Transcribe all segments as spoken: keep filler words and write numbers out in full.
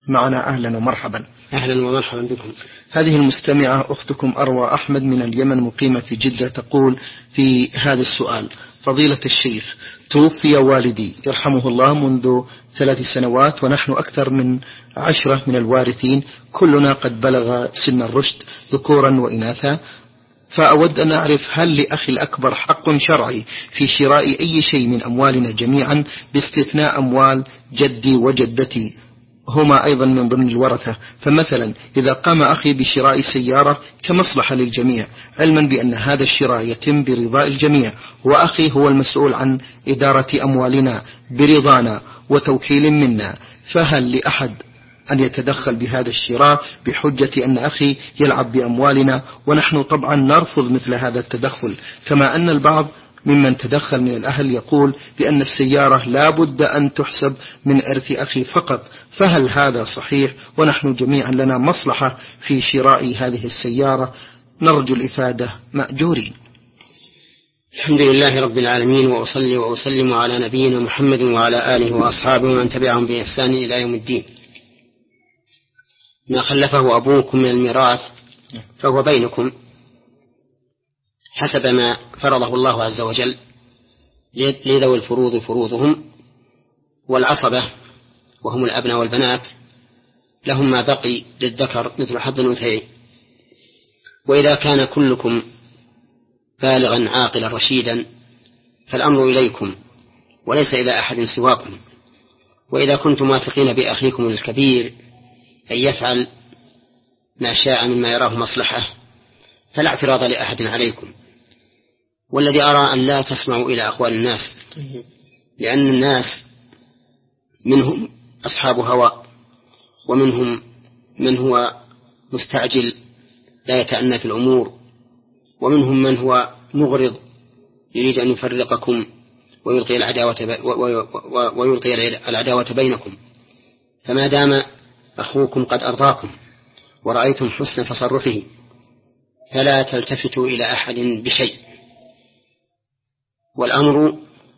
معنا. أهلا ومرحبا. أهلا ومرحبا بكم. هذه المستمعة أختكم أروى أحمد من اليمن مقيمة في جدة تقول في هذا السؤال: فضيلة الشيخ، توفي والدي يرحمه الله منذ ثلاث سنوات، ونحن أكثر من عشرة من الوارثين، كلنا قد بلغ سن الرشد ذكورا وإناثا، فأود أن أعرف هل لأخي الأكبر حق شرعي في شراء أي شيء من أموالنا جميعا باستثناء أموال جدي وجدتي، هما أيضا من ضمن الورثة. فمثلا إذا قام أخي بشراء سيارة كمصلحة للجميع، علما بأن هذا الشراء يتم برضاء الجميع، وأخي هو المسؤول عن إدارة أموالنا برضانا وتوكيل منا، فهل لأحد أن يتدخل بهذا الشراء بحجة أن أخي يلعب بأموالنا؟ ونحن طبعا نرفض مثل هذا التدخل، كما أن البعض ممن تدخل من الأهل يقول بأن السيارة لا بد أن تحسب من إرث أخي فقط، فهل هذا صحيح؟ ونحن جميعا لنا مصلحة في شراء هذه السيارة، نرجو الإفادة مأجورين. الحمد لله رب العالمين، وأصلي وأسلم على نبينا محمد وعلى آله وأصحابه ومن تبعهم بإحسان إلى يوم الدين. ما خلفه أبوكم من الميراث فهو بينكم حسب ما فرضه الله عز وجل لذوي الفروض فروضهم، والعصبة وهم الأبناء والبنات لهم ما بقي للذكر مثل حظ الأنثيين. وإذا كان كلكم بالغا عاقلا رشيدا فالأمر إليكم وليس إلى أحد سواكم. وإذا كنتم واثقين بأخيكم الكبير أن يفعل ما شاء مما يراه مصلحة فلا اعتراض لأحد عليكم. والذي أرى أن لا تسمعوا إلى أقوال الناس، لأن الناس منهم أصحاب هوى، ومنهم من هو مستعجل لا يتأنى في الأمور، ومنهم من هو مغرض يريد أن يفرقكم ويلقي العداوة ويلقي العداوة بينكم. فما دام أخوكم قد أرضاكم ورأيتم حسن تصرفه فلا تلتفتوا إلى أحد بشيء، والأمر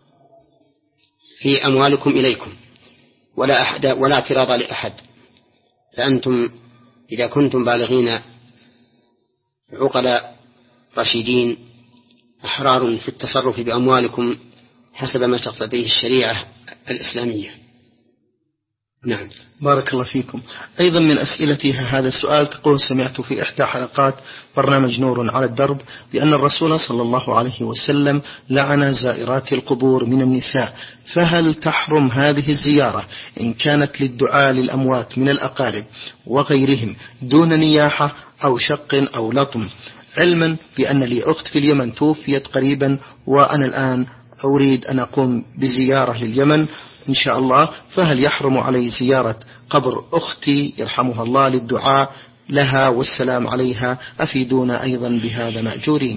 في أموالكم إليكم ولا أحد ولا اعتراض لأحد. فأنتم إذا كنتم بالغين عقلاء رشيدين أحرار في التصرف بأموالكم حسب ما تقتضيه الشريعة الإسلامية. نعم. بارك الله فيكم. أيضا من أسئلتها هذا السؤال تقول: سمعت في إحدى حلقات برنامج نور على الدرب بأن الرسول صلى الله عليه وسلم لعن زائرات القبور من النساء، فهل تحرم هذه الزيارة إن كانت للدعاء للأموات من الأقارب وغيرهم دون نياحة أو شق أو لطم، علما بأن لي أخت في اليمن توفيت قريبا وأنا الآن أريد أن أقوم بزيارة لليمن إن شاء الله، فهل يحرم علي زيارة قبر أختي يرحمها الله للدعاء لها والسلام عليها؟ أفيدونا أيضا بهذا مأجورين.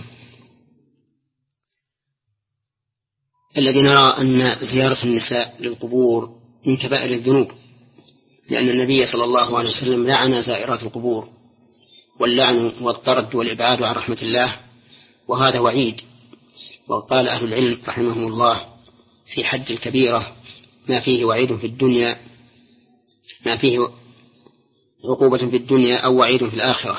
الذي نرى أن زيارة النساء للقبور من كبائر الذنوب، لأن النبي صلى الله عليه وسلم لعن زائرات القبور، واللعن والطرد والإبعاد عن رحمة الله، وهذا وعيد. وقال أهل العلم رحمهم الله في حد الكبيرة ما فيه وعيد في الدنيا، ما فيه عقوبة في الدنيا أو وعيد في الآخرة،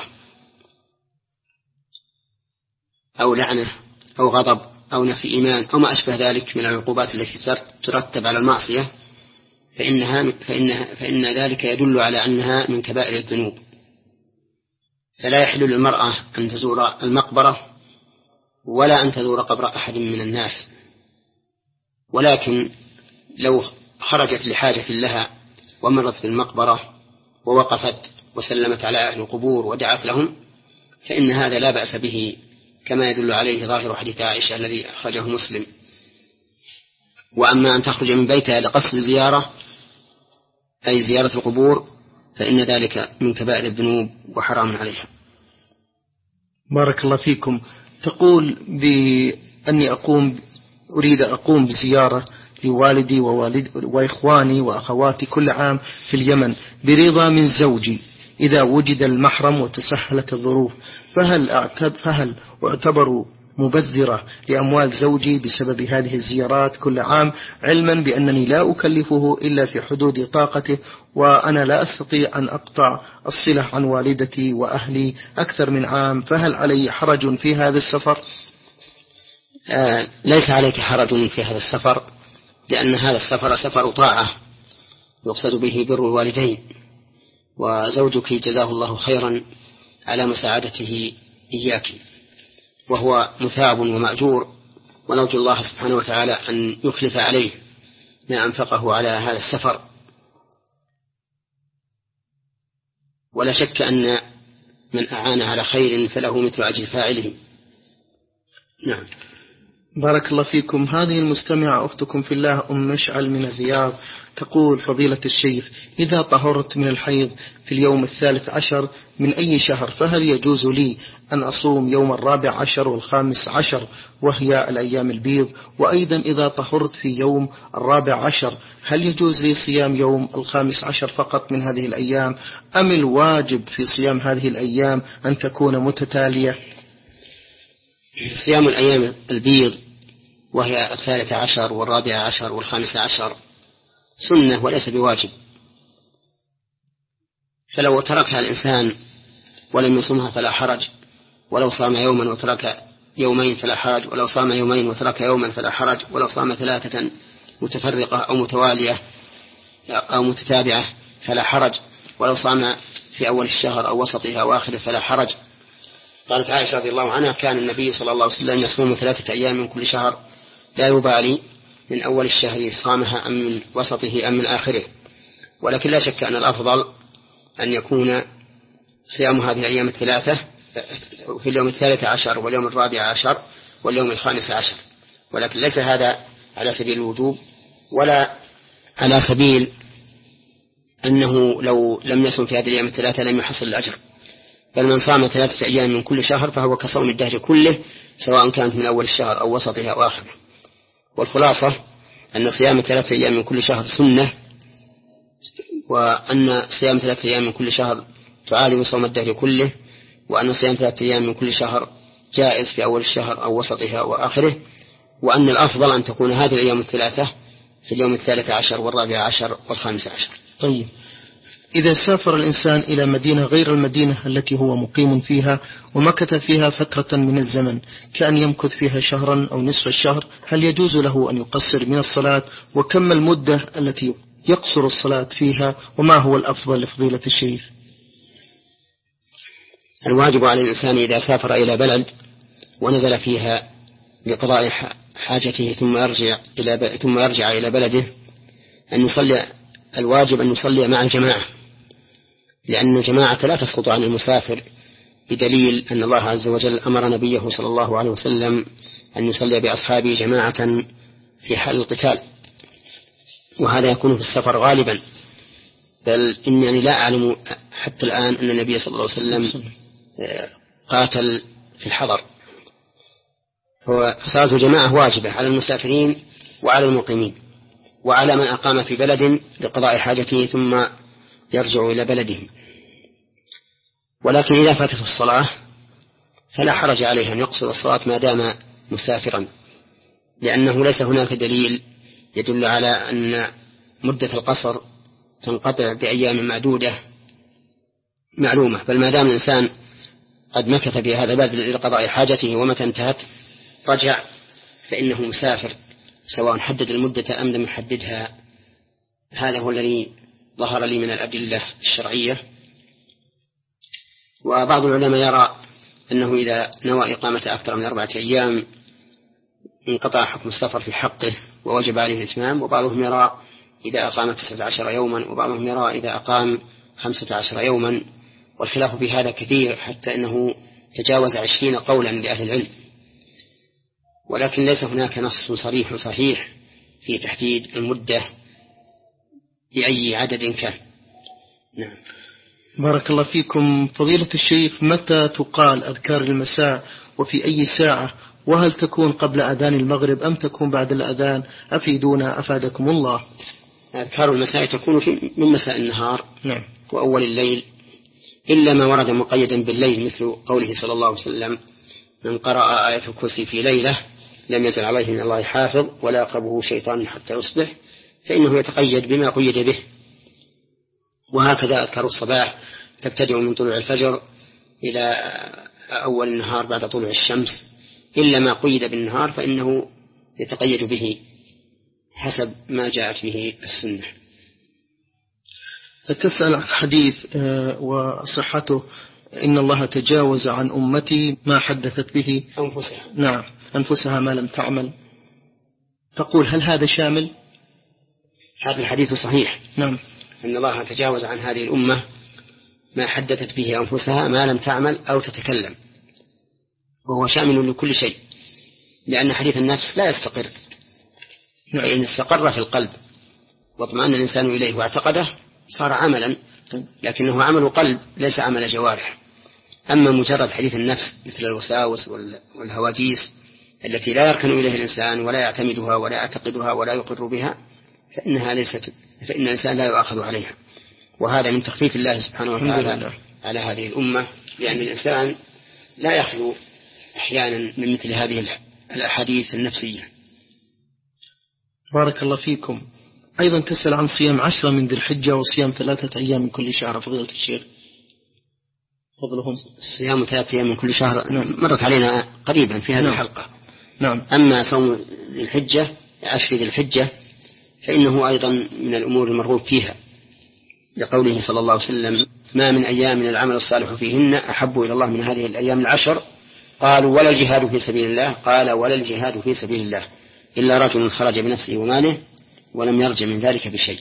أو لعنة أو غضب أو نفي إيمان أو ما أشبه ذلك من العقوبات التي ترتب على المعصية، فإنها فإنها فإن ذلك يدل على أنها من كبائر الذنوب. فلا يحل للمرأة أن تزور المقبرة ولا أن تزور قبر أحد من الناس، ولكن لو خرجت لحاجة لها ومرت بالمقبرة ووقفت وسلمت على أهل القبور ودعت لهم فإن هذا لا بأس به، كما يدل عليه ظاهر حديث عائشة الذي أخرجه مسلم. وأما أن تخرج من بيتها لقصد الزيارة أي زيارة القبور فإن ذلك من كبائر الذنوب وحرام عليها. بارك الله فيكم. تقول بأني أقوم أريد أقوم بزيارة لوالدي ووالد وإخواني وأخواتي كل عام في اليمن برضا من زوجي إذا وجد المحرم وتسهلت الظروف، فهل أعتبر, فهل أعتبر مبذرة لأموال زوجي بسبب هذه الزيارات كل عام، علما بأنني لا أكلفه إلا في حدود طاقته، وأنا لا أستطيع أن أقطع الصلة عن والدتي وأهلي أكثر من عام، فهل علي حرج في هذا السفر؟ آه ليس عليك حرج في هذا السفر، لأن هذا السفر سفر طاعة يقصد به بر الوالدين، وزوجك جزاه الله خيرا على مساعدته إياك، وهو مثاب ومأجور، ونرجو الله سبحانه وتعالى أن يخلف عليه ما أنفقه على هذا السفر. ولا شك أن من أعان على خير فله مثل أجر فاعله. نعم. بارك الله فيكم. هذه المستمعة أختكم في الله أم مشعل من الرياض تقول: فضيلة الشيخ، إذا طهرت من الحيض في اليوم الثالث عشر من أي شهر فهل يجوز لي أن أصوم يوم الرابع عشر والخامس عشر وهي الأيام البيض؟ وأيضا إذا طهرت في يوم الرابع عشر هل يجوز لي صيام يوم الخامس عشر فقط من هذه الأيام، أم الواجب في صيام هذه الأيام أن تكون متتالية؟ صيام الأيام البيض وهي الثالث عشر والرابع عشر والخامس عشر سنة وليس بواجب، فلو تركها الإنسان ولم يصومها فلا حرج، ولو صام يوما وترك يومين فلا حرج، ولو صام يومين وترك يوما فلا حرج، ولو صام ثلاثة متفرقة أو متوالية أو متتابعة فلا حرج، ولو صام في أول الشهر أو وسطها وآخره فلا حرج. قالت عائشة رضي الله عنها: كان النبي صلى الله عليه وسلم يصوم ثلاثة أيام من كل شهر لا يبالي من أول الشهر صامها أم من وسطه أم من آخره. ولكن لا شك أن الأفضل أن يكون صيام هذه الأيام الثلاثة في اليوم الثالث عشر واليوم الرابع عشر واليوم الخامس عشر، ولكن ليس هذا على سبيل الوجوب ولا على سبيل أنه لو لم يصم في هذه الأيام الثلاثة لم يحصل الأجر، بل من صام ثلاثة أيام من كل شهر فهو كصوم الدهر كله، سواء كانت من أول الشهر أو وسطها أو آخره. والخلاصة أن صيام ثلاثة أيام من كل شهر سنة، وأن صيام ثلاثة أيام من كل شهر تعالج صوم الدهر كله، وأن صيام ثلاثة أيام من كل شهر جائز في أول الشهر أو وسطها وآخره، وأن الأفضل أن تكون هذه الأيام الثلاثة في اليوم الثالث عشر والرابع عشر والخامس عشر. طيب، إذا سافر الإنسان إلى مدينة غير المدينة التي هو مقيم فيها ومكث فيها فترة من الزمن كأن يمكث فيها شهرا أو نصف الشهر، هل يجوز له أن يقصر من الصلاة؟ وكم المدة التي يقصر الصلاة فيها؟ وما هو الأفضل لفضيلة الشيخ؟ الواجب على الإنسان إذا سافر إلى بلد ونزل فيها لقضاء حاجته ثم يرجع إلى ثم يرجع إلى بلده أن يصلي. الواجب أن يصلي مع الجماعة، لأن الجماعة لا تسقط عن المسافر، بدليل أن الله عز وجل أمر نبيه صلى الله عليه وسلم أن يصلي بأصحابه جماعة في حال القتال، وهذا يكون في السفر غالبا، بل إنني لا أعلم حتى الآن أن النبي صلى الله عليه وسلم قاتل في الحضر. فصلاة الجماعة واجبة على المسافرين وعلى المقيمين وعلى من أقام في بلد لقضاء حاجته ثم يرجع إلى بلده. ولكن إذا فاتته الصلاة فلا حرج عليه أن يقصر الصلاة ما دام مسافرا، لأنه ليس هناك دليل يدل على أن مدة القصر تنقطع بأيام معدودة معلومة، بل ما دام الإنسان قد مكث في هذا البلد لقضاء حاجته ومتى انتهت رجع فإنه مسافر، سواء حدد المدة أم لم يحددها. هذا هو الذي ظهر لي من الأدلة الشرعية. وبعض العلماء يرى أنه إذا نوى إقامة أكثر من أربعة أيام انقطع حكم السفر في حقه ووجب عليه الإتمام، وبعضهم يرى إذا أقام تسعة عشر يوما، وبعضهم يرى إذا أقام خمسة عشر يوما، والخلاف في هذا كثير حتى أنه تجاوز عشرين قولا لأهل العلم، ولكن ليس هناك نص صريح صحيح في تحديد المدة بأي عدد كان. نعم. بارك الله فيكم. فضيلة الشيخ، متى تقال أذكار المساء وفي أي ساعة؟ وهل تكون قبل أذان المغرب أم تكون بعد الأذان؟ أفيدونا أفادكم الله. أذكار المساء تكون في من مساء النهار نعم. وأول الليل، إلا ما ورد مقيدا بالليل مثل قوله صلى الله عليه وسلم: من قرأ آية الكرسي في ليلة لم يزل عليه من الله حافظ ولا يقربه شيطان حتى يصبح، فإنه يتقيد بما قيد به. وهكذا أذكار الصباح تبتدئ من طلوع الفجر إلى أول النهار بعد طلوع الشمس، إلا ما قيد بالنهار فإنه يتقيد به حسب ما جاءت به السنة. تسأل عن حديث وصحته: إن الله تجاوز عن أمتي ما حدثت به أنفسها. نعم، أنفسها ما لم تعمل. تقول هل هذا شامل؟ هذا الحديث صحيح. نعم. إن الله تجاوز عن هذه الأمة ما حدثت به أنفسها ما لم تعمل أو تتكلم، وهو شامل لكل شيء، لأن حديث النفس لا يستقر. نعم. فإن استقر في القلب واطمأن الإنسان إليه واعتقده صار عملا، لكنه عمل قلب ليس عمل جوارح. أما مجرد حديث النفس مثل الوساوس والهواجيس التي لا يركن إليها الإنسان ولا يعتمدها ولا يعتقدها ولا يقر بها، فإنها ليست فإن الإنسان لا يؤاخذ عليها. وهذا من تخفيف الله سبحانه وتعالى على هذه الأمة، لأن الإنسان لا يخلو أحيانا من مثل هذه الأحاديث النفسية. بارك الله فيكم. أيضا تسأل عن صيام عشرة من ذي الحجة وصيام ثلاثة أيام من كل شهر. فضيلة الشيخ فضلهم صيام ثلاثة أيام من كل شهر. نعم. مرت علينا قريبا في هذه نعم. الحلقة. نعم. أما صوم ذي الحجة عشر ذي الحجة فإنه أيضا من الأمور المرغوب فيها، لقوله صلى الله عليه وسلم: ما من أيام من العمل الصالح فيهن أحب إلى الله من هذه الأيام العشر. قالوا: ولا الجهاد في سبيل الله؟ قال: ولا الجهاد في سبيل الله إلا رجل خرج بنفسه وماله ولم يرجع من ذلك بشيء.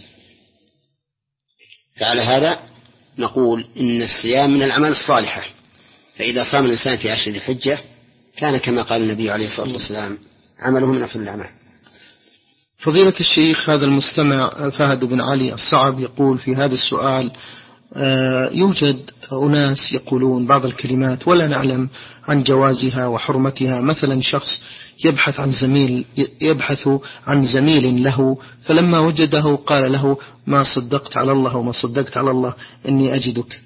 فعلى هذا نقول إن الصيام من الأعمال الصالحة، فإذا صام الإنسان في عشر ذي الحجة كان كما قال النبي عليه الصلاة والسلام عمله من أفضل الأعمال. فضيلة الشيخ، هذا المستمع فهد بن علي الصعب يقول في هذا السؤال: يوجد أناس يقولون بعض الكلمات ولا نعلم عن جوازها وحرمتها. مثلا شخص يبحث عن زميل يبحث عن زميل له، فلما وجده قال له: ما صدقت على الله وما صدقت على الله إني أجدك.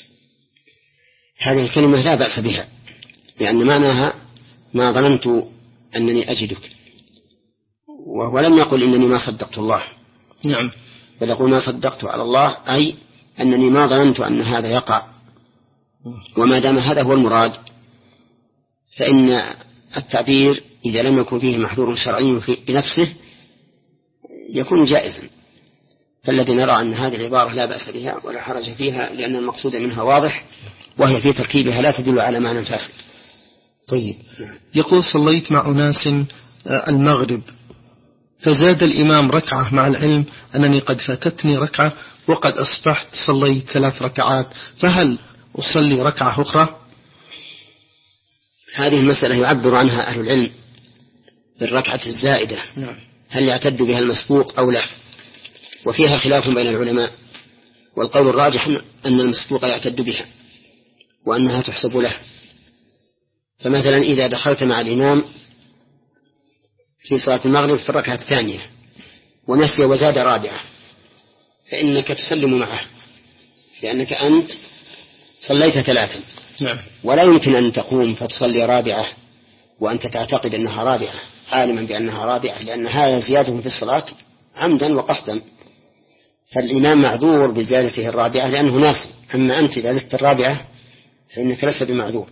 هذه الكلمة لا بأس بها، لأن معناها ما ظننت أنني أجدك، ولم يقل إنني ما صدقت الله. نعم. بل يقول ما صدقت على الله، أي أنني ما ظننت أن هذا يقع. وما دام هذا هو المراد فإن التعبير إذا لم يكن فيه محذور شرعي بنفسه يكون جائزا. فالذي نرى أن هذه العبارة لا بأس بها ولا حرج فيها، لأن المقصود منها واضح، وهي في تركيبها لا تدل على معنى فاسد. طيب. يقول: صليت مع أناس المغرب فزاد الإمام ركعة مع العلم أنني قد فاتتني ركعة وقد أصبحت صليت ثلاث ركعات، فهل أصلي ركعة أخرى؟ هذه المسألة يعبر عنها أهل العلم بالركعة الزائدة. نعم. هل يعتد بها المسبوق أو لا؟ وفيها خلاف بين العلماء، والقول الراجح أن المسبوق يعتد بها وأنها تحسب له. فمثلا إذا دخلت مع الإمام في صلاة المغرب في الركعة الثانية ونسي وزاد رابعة، فإنك تسلم معه، لأنك أنت صليت ثلاثا. نعم. ولا يمكن أن تقوم فتصلي رابعة وأنت تعتقد أنها رابعة عالما بأنها رابعة، لأن هذا زيادة في الصلاة عمدا وقصدا، فالإمام معذور بزيادته الرابعة لأنه ناسي. أما أنت إذا زدت الرابعة فإنك لست بمعذور.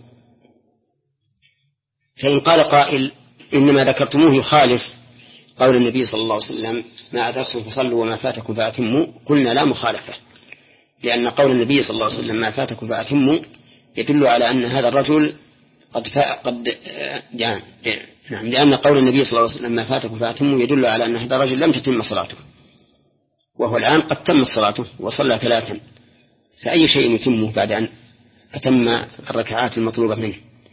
فإن قال قائل إنما ذكرتموه يخالف قول النبي صلى الله عليه وسلم: ما أدركتم فصلوا وما فاتكم فأتموا، قلنا لا مخالفة، لأن قول النبي صلى الله عليه وسلم ما فاتكم فأتموا يدل على أن هذا الرجل قد فاء قد يعني نعم لأن قول النبي صلى الله عليه وسلم ما فاتكم فأتموا يدل على أن هذا الرجل لم تتم صلاته، وهو الآن قد تمت صلاته وصلى ثلاثا، فأي شيء يتمه بعد أن أتم الركعات المطلوبة منه.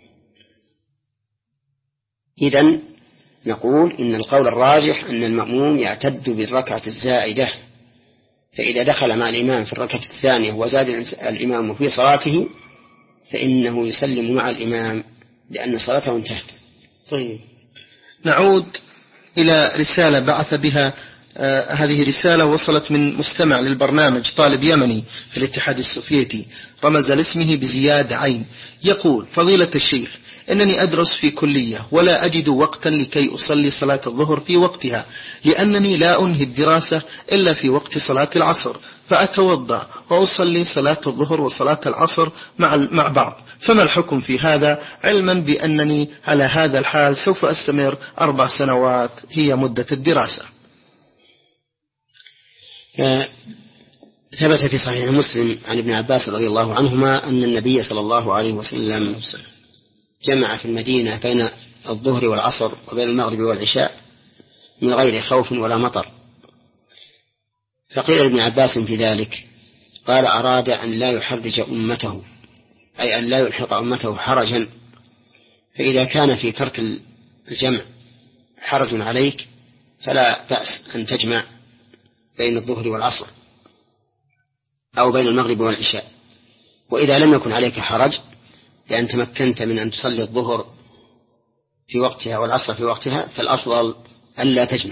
إذن نقول إن القول الراجح أن المأموم يعتد بالركعة الزائدة، فإذا دخل مع الإمام في الركعة الثانية وزاد الإمام في صلاته فإنه يسلم مع الإمام لأن صلاته انتهت. طيب، نعود إلى رسالة بعث بها آه هذه رسالة وصلت من مستمع للبرنامج طالب يمني في الاتحاد السوفيتي، رمز لاسمه بزياد عين. يقول: فضيلة الشيخ، إنني أدرس في كلية ولا أجد وقتا لكي أصلي صلاة الظهر في وقتها، لأنني لا أنهي الدراسة إلا في وقت صلاة العصر، فأتوضأ وأصلي صلاة الظهر وصلاة العصر مع مع بعض، فما الحكم في هذا، علما بأنني على هذا الحال سوف أستمر أربع سنوات هي مدة الدراسة؟ ثبت في صحيح مسلم عن ابن عباس رضي الله عنهما أن النبي صلى الله عليه وسلم جمع في المدينة بين الظهر والعصر وبين المغرب والعشاء من غير خوف ولا مطر. فقيل لابن عباس في ذلك قال أراد أن لا يحرج أمته، أي أن لا يلحق أمته حرجا، فإذا كان في ترك الجمع حرج عليك فلا بأس أن تجمع بين الظهر والعصر أو بين المغرب والعشاء. وإذا لم يكن عليك حرج لأن تمكنت من أن تصلي الظهر في وقتها والعصر في وقتها، فالأفضل ألا تجمع،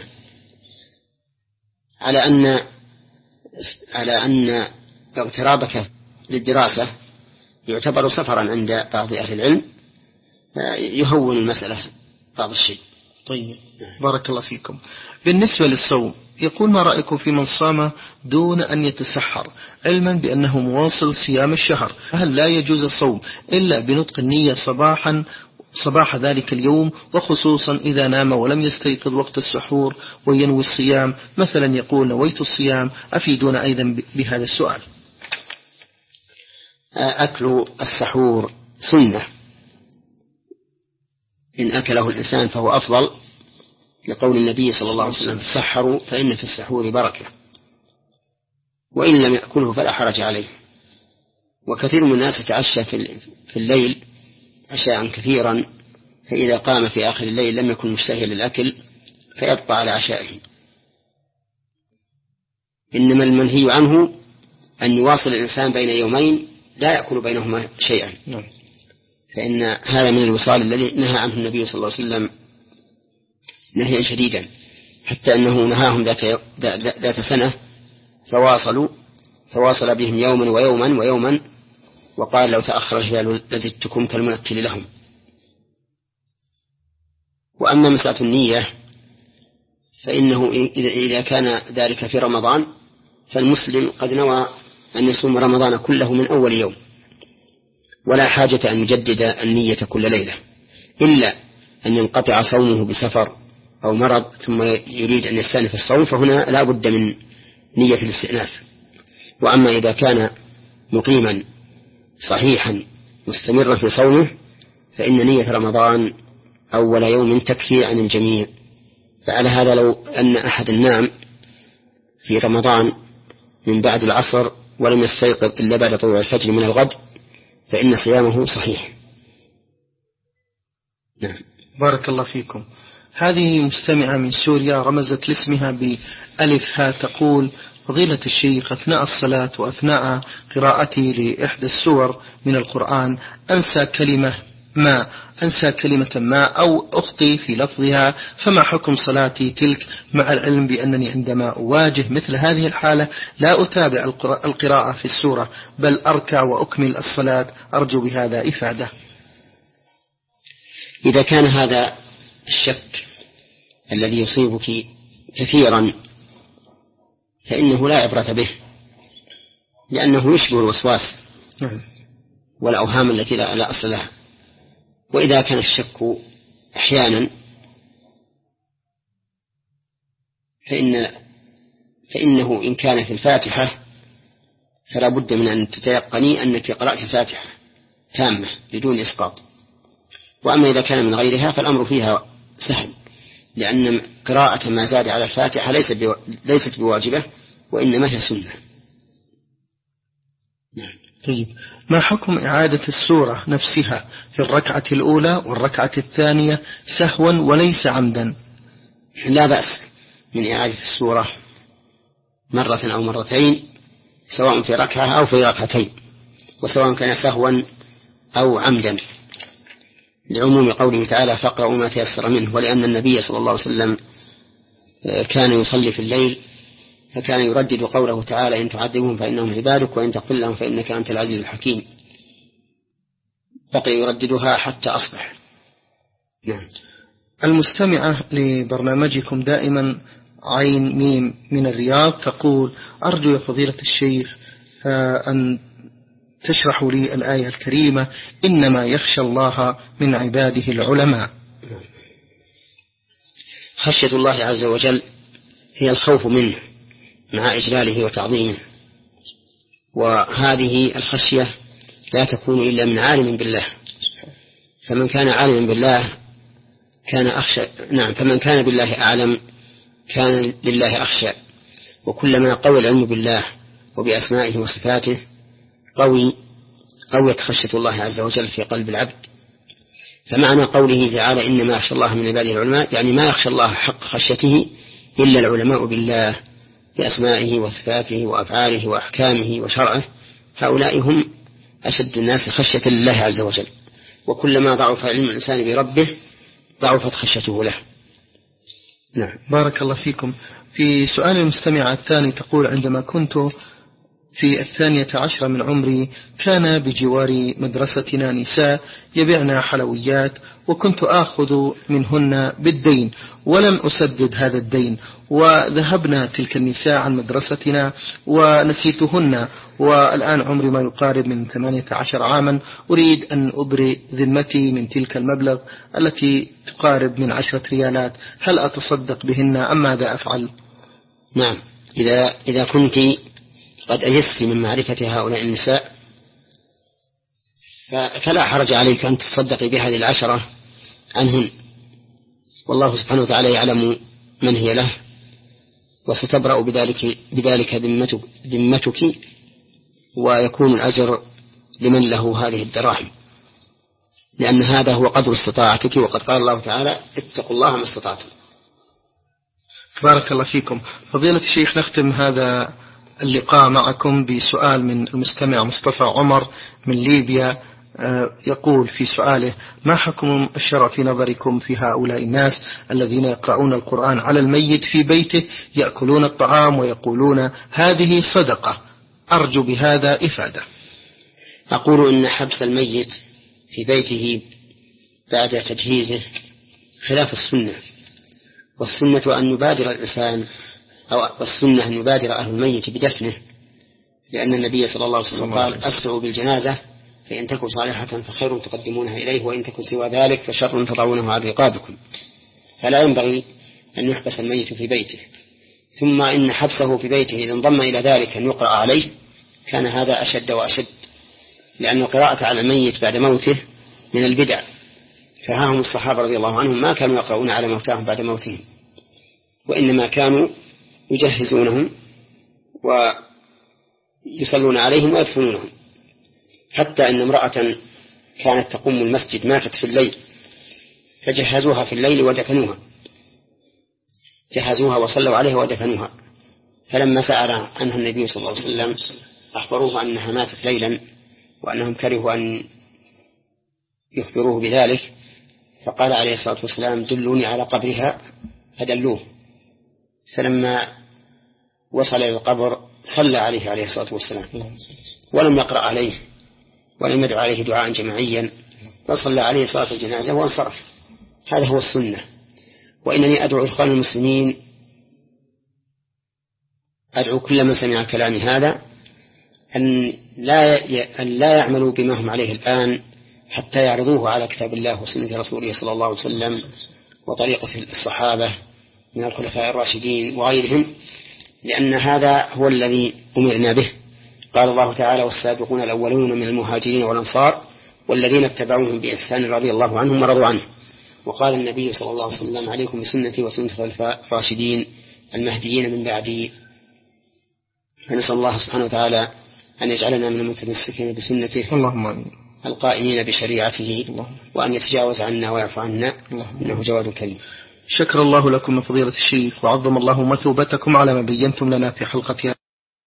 على أن على أن اغترابك للدراسة يعتبر سفرا عند بعض أهل العلم، يهون المسألة بعض الشيء. طيب، بارك الله فيكم. بالنسبة للصوم، يقول ما رأيكم في من صام دون أن يتسحر علما بأنه مواصل صيام الشهر، هل لا يجوز الصوم إلا بنطق النية صباحا صباح ذلك اليوم، وخصوصا إذا نام ولم يستيقظ وقت السحور وينوي الصيام، مثلا يقول نويت الصيام؟ أفيدون أيضا بهذا السؤال. أكل السحور سنة، إن أكله الإنسان فهو أفضل، لقول النبي صلى الله عليه وسلم تسحروا فإن في السحور بركة، وإن لم يأكله فلا حرج عليه. وكثير من الناس يتعشى في الليل عشاء كثيرا، فإذا قام في آخر الليل لم يكن مشتهيا للأكل فيبقى على عشائه. إنما المنهي عنه أن يواصل الإنسان بين يومين لا يأكل بينهما شيئا، فإن هذا من الوصال الذي نهى عنه النبي صلى الله عليه وسلم نهيا شديدا، حتى أنه نهاهم ذات, ذات سنة فواصلوا فواصل بهم يوما ويوما ويوما، وقال لو تأخر الهلال لزدتكم كالمنكل لهم. وأما مسألة النية فإنه إذا كان ذلك في رمضان فالمسلم قد نوى أن يصوم رمضان كله من أول يوم، ولا حاجة أن يجدد النية كل ليلة، إلا أن ينقطع صومه بسفر أو مرض ثم يريد أن يستأنف الصوم، فهنا لا بد من نية الاستئناف. وأما إذا كان مقيما صحيحا مستمرا في صومه فإن نية رمضان أول يوم تكفي عن الجميع. فعلى هذا لو أن أحد نام في رمضان من بعد العصر ولم يستيقظ إلا بعد طلوع الفجر من الغد فإن صيامه صحيح. نعم. بارك الله فيكم. هذه مستمعة من سوريا رمزت لاسمها بألف ها، تقول: فضيلة الشيخ، أثناء الصلاة وأثناء قراءتي لإحدى السور من القرآن أنسى كلمة ما أنسى كلمة ما أو أخطي في لفظها، فما حكم صلاتي تلك، مع العلم بأنني عندما أواجه مثل هذه الحالة لا أتابع القراءة في السورة بل أركع وأكمل الصلاة؟ أرجو بهذا إفادة. إذا كان هذا الشك الذي يصيبك كثيرا فإنه لا عبرة به، لأنه يشبه الوسواس والأوهام التي لا أصل لها. وإذا كان الشك أحيانا فإن فإنه إن كان في الفاتحة فلا بد من أن تتيقني أنك قرأت الفاتحة تامة بدون إسقاط. وأما إذا كان من غيرها فالأمر فيها سهل، لأن قراءة ما زاد على الفاتحة ليست بواجبة وإنما هي سنة. نعم. طيب، ما حكم إعادة السورة نفسها في الركعة الأولى والركعة الثانية سهوا وليس عمدا؟ لا بأس من إعادة السورة مرة أو مرتين، سواء في ركعة أو في ركعتين، وسواء كان سهوا أو عمدا، لعموم قوله تعالى: فاقرأوا ما تيسر منه. ولأن النبي صلى الله عليه وسلم كان يصلي في الليل فكان يردد قوله تعالى: إن تعذبهم فإنهم عبادك وإن تغفر لهم فإنك أنت العزيز الحكيم، بقي يرددها حتى أصبح. نعم. المستمعة لبرنامجكم دائما عين ميم من الرياض تقول: أرجو يا فضيلة الشيخ أن تشرحوا لي الآية الكريمة: إنما يخشى الله من عباده العلماء. خشية الله عز وجل هي الخوف منه مع إجلاله وتعظيمه، وهذه الخشية لا تكون إلا من عالم بالله، فمن كان عالما بالله كان أخشى. نعم، فمن كان بالله أعلم كان لله أخشى، وكلما قوي العلم بالله وبأسمائه وصفاته قوي قويت خشية الله عز وجل في قلب العبد. فمعنى قوله تعالى: إنما يخشى الله من عباده العلماء، يعني ما يخشى الله حق خشيته إلا العلماء بالله بأسمائه وصفاته وأفعاله وأحكامه وشرعه، هؤلاء هم أشد الناس خشية لله عز وجل، وكلما ضعف علم الإنسان بربه ضعفت خشيته له. نعم. بارك الله فيكم. في سؤال المستمع الثاني تقول: عندما كنت في الثانية عشرة من عمري كان بجوار مدرستنا نساء يبيعن حلويات، وكنت آخذ منهن بالدين ولم أسدد هذا الدين، وذهبنا تلك النساء عن مدرستنا ونسيتهن، والآن عمري ما يقارب من ثمانية عشر عاما، أريد أن أبرئ ذمتي من تلك المبلغ التي تقارب من عشرة ريالات، هل أتصدق بهن أم ماذا أفعل؟ نعم، إذا, إذا كنت قد أيست من معرفة هؤلاء النساء فلا حرج عليك أن تصدقي بهذه العشرة عنهن، والله سبحانه وتعالى يعلم من هي له، وستبرأ بذلك, بذلك ذمتك, ذمتك ويكون الأجر لمن له هذه الدراهم، لأن هذا هو قدر استطاعتك، وقد قال الله تعالى: اتقوا الله ما استطعتم. بارك الله فيكم. فضيلة الشيخ، نختم هذا اللقاء معكم بسؤال من المستمع مصطفى عمر من ليبيا، يقول في سؤاله: ما حكم الشرع في نظركم في هؤلاء الناس الذين يقرؤون القرآن على الميت في بيته، يأكلون الطعام ويقولون هذه صدقة؟ أرجو بهذا إفادة. أقول إن حبس الميت في بيته بعد تجهيزه خلاف السنة، والسنة أن يبادر الإنسان أو والسنة أن يبادر أهل الميت بدفنه، لأن النبي صلى الله عليه وسلم قال: أسرعوا بالجنازة فإن تكن صالحة فخير تقدمونها إليه، وإن تكن سوى ذلك فشر تضعونه على رقابكم. فلا ينبغي أن يحبس الميت في بيته. ثم إن حبسه في بيته إذا انضم إلى ذلك أن يقرأ عليه كان هذا أشد وأشد، لأن القراءة على الميت بعد موته من البدع، فها هم الصحابة رضي الله عنهم ما كانوا يقرؤون على موتاهم بعد موتهم، وإنما كانوا يجهزونهم ويصلون عليهم ويدفنونهم، حتى أن امرأة كانت تقوم المسجد ماتت في الليل فجهزوها في الليل ودفنوها، جهزوها وصلوا عليها ودفنوها، فلما سأل عنها النبي صلى الله عليه وسلم أخبروه أنها ماتت ليلا وأنهم كرهوا أن يخبروه بذلك، فقال عليه الصلاة والسلام: دلوني على قبرها، فدلوه، فلما وصل إلى القبر صلى عليه عليه الصلاة والسلام ولم يقرأ عليه ولم يدعو عليه دعاء جماعيا، فصلى عليه صلاة الجنازة وانصرف. هذا هو السنة. وإنني أدعو إخوان المسلمين، أدعو كل من سمع كلامي هذا أن لا أن لا يعملوا بما هم عليه الآن حتى يعرضوه على كتاب الله وسنة رسوله صلى الله عليه وسلم وطريقة الصحابة من الخلفاء الراشدين وغيرهم، لأن هذا هو الذي أمرنا به. قال الله تعالى: والسابقون الأولون من المهاجرين والأنصار والذين اتبعوهم بإحسان رضي الله عنهم ورضوا عنه. وقال النبي صلى الله عليه وسلم: عليكم بسنتي وسنة الخلفاء الراشدين المهديين من بعدي. فنسأل الله سبحانه وتعالى أن يجعلنا من المتمسكين بسنته اللهم آمين القائمين بشريعته، وأن يتجاوز عنا ويعفو عنا، إنه جواد كريم. شكر الله لكم من فضيلة الشيخ، وعظم الله مثوبتكم على ما بينتم لنا في حلقة